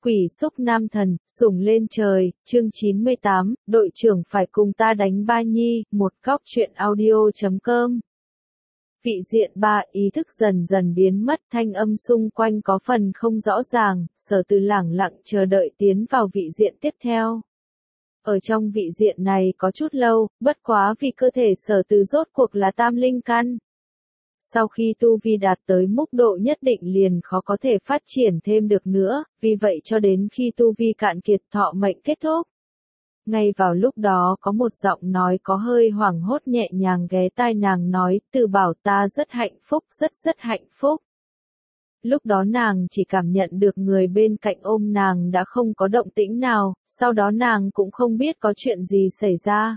Quỷ xúc nam thần, sủng lên trời, chương 98, đội trưởng phải cùng ta đánh ba nhi, một góc truyện audio.com. Vị diện 3 ý thức dần dần biến mất, thanh âm xung quanh có phần không rõ ràng, Sở Từ lẳng lặng chờ đợi tiến vào vị diện tiếp theo. Ở trong vị diện này có chút lâu, bất quá vì cơ thể Sở Từ rốt cuộc là tam linh căn. Sau khi tu vi đạt tới mức độ nhất định liền khó có thể phát triển thêm được nữa, vì vậy cho đến khi tu vi cạn kiệt thọ mệnh kết thúc. Ngay vào lúc đó có một giọng nói có hơi hoảng hốt nhẹ nhàng ghé tai nàng nói, Từ bảo ta rất hạnh phúc, rất hạnh phúc. Lúc đó nàng chỉ cảm nhận được người bên cạnh ôm nàng đã không có động tĩnh nào, sau đó nàng cũng không biết có chuyện gì xảy ra.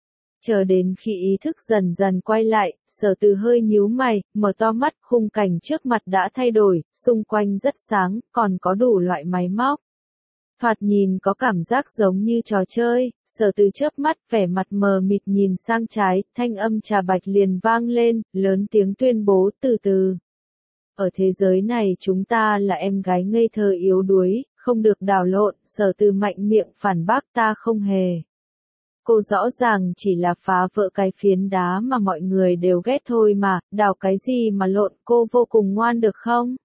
Chờ đến khi ý thức dần dần quay lại, Sở Từ hơi nhíu mày, mở to mắt, khung cảnh trước mặt đã thay đổi, xung quanh rất sáng, còn có đủ loại máy móc. Thoạt nhìn có cảm giác giống như trò chơi, Sở Từ chớp mắt, vẻ mặt mờ mịt nhìn sang trái, thanh âm Trà Bạch liền vang lên, lớn tiếng tuyên bố từ từ. Ở thế giới này chúng ta là em gái ngây thơ yếu đuối, không được đảo lộn, Sở Từ mạnh miệng phản bác ta không hề. Cô rõ ràng chỉ là phá vỡ cái phiến đá mà mọi người đều ghét thôi mà, đào cái gì mà lộn, cô vô cùng ngoan được không?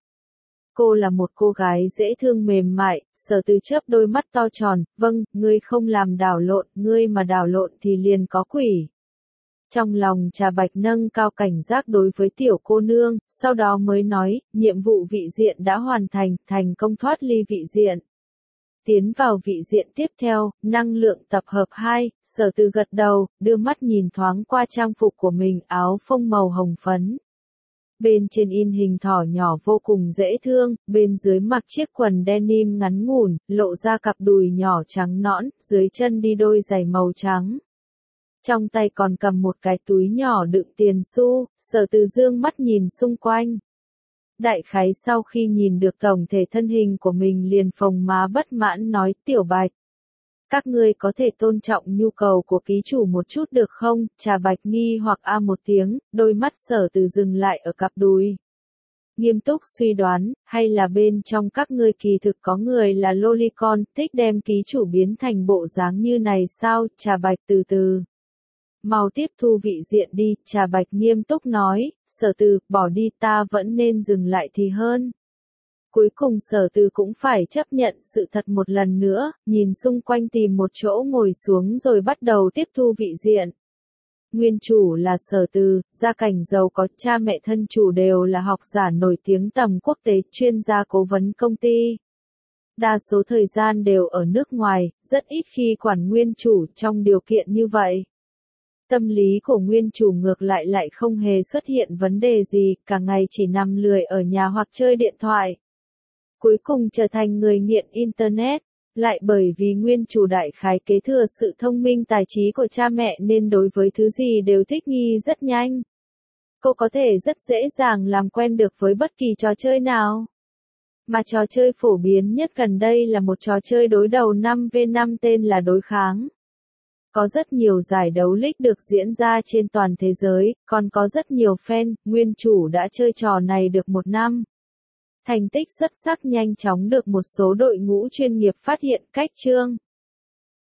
Cô là một cô gái dễ thương mềm mại, Sở Từ chớp đôi mắt to tròn, vâng, ngươi không làm đảo lộn, ngươi mà đảo lộn thì liền có quỷ. Trong lòng Trà Bạch nâng cao cảnh giác đối với tiểu cô nương, sau đó mới nói, nhiệm vụ vị diện đã hoàn thành, thành công thoát ly vị diện. Tiến vào vị diện tiếp theo, năng lượng tập hợp 2, Sở Từ gật đầu, đưa mắt nhìn thoáng qua trang phục của mình, áo phông màu hồng phấn. Bên trên in hình thỏ nhỏ vô cùng dễ thương, bên dưới mặc chiếc quần denim ngắn ngủn, lộ ra cặp đùi nhỏ trắng nõn, dưới chân đi đôi giày màu trắng. Trong tay còn cầm một cái túi nhỏ đựng tiền xu, Sở Từ dương mắt nhìn xung quanh. Đại khái sau khi nhìn được tổng thể thân hình của mình liền phồng má bất mãn nói, Tiểu Bạch. Các ngươi có thể tôn trọng nhu cầu của ký chủ một chút được không? Trà Bạch nghi hoặc a một tiếng, đôi mắt Sở Từ dừng lại ở cặp đùi. Nghiêm túc suy đoán, hay là bên trong các ngươi kỳ thực có người là lolicon, thích đem ký chủ biến thành bộ dáng như này sao? Trà Bạch từ từ. Mau tiếp thu vị diện đi, Trà Bạch nghiêm túc nói, Sở Từ, bỏ đi ta vẫn nên dừng lại thì hơn. Cuối cùng Sở Từ cũng phải chấp nhận sự thật một lần nữa, nhìn xung quanh tìm một chỗ ngồi xuống rồi bắt đầu tiếp thu vị diện. Nguyên chủ là Sở Từ, gia cảnh giàu có, cha mẹ thân chủ đều là học giả nổi tiếng tầm quốc tế, chuyên gia cố vấn công ty. Đa số thời gian đều ở nước ngoài, rất ít khi quản nguyên chủ trong điều kiện như vậy. Tâm lý của nguyên chủ ngược lại không hề xuất hiện vấn đề gì, cả ngày chỉ nằm lười ở nhà hoặc chơi điện thoại. Cuối cùng trở thành người nghiện Internet, lại bởi vì nguyên chủ đại khái kế thừa sự thông minh tài trí của cha mẹ nên đối với thứ gì đều thích nghi rất nhanh. Cô có thể rất dễ dàng làm quen được với bất kỳ trò chơi nào. Mà trò chơi phổ biến nhất gần đây là một trò chơi đối đầu 5v5 tên là đối kháng. Có rất nhiều giải đấu league được diễn ra trên toàn thế giới, còn có rất nhiều fan, nguyên chủ đã chơi trò này được 1 năm. Thành tích xuất sắc nhanh chóng được một số đội ngũ chuyên nghiệp phát hiện, cách chương.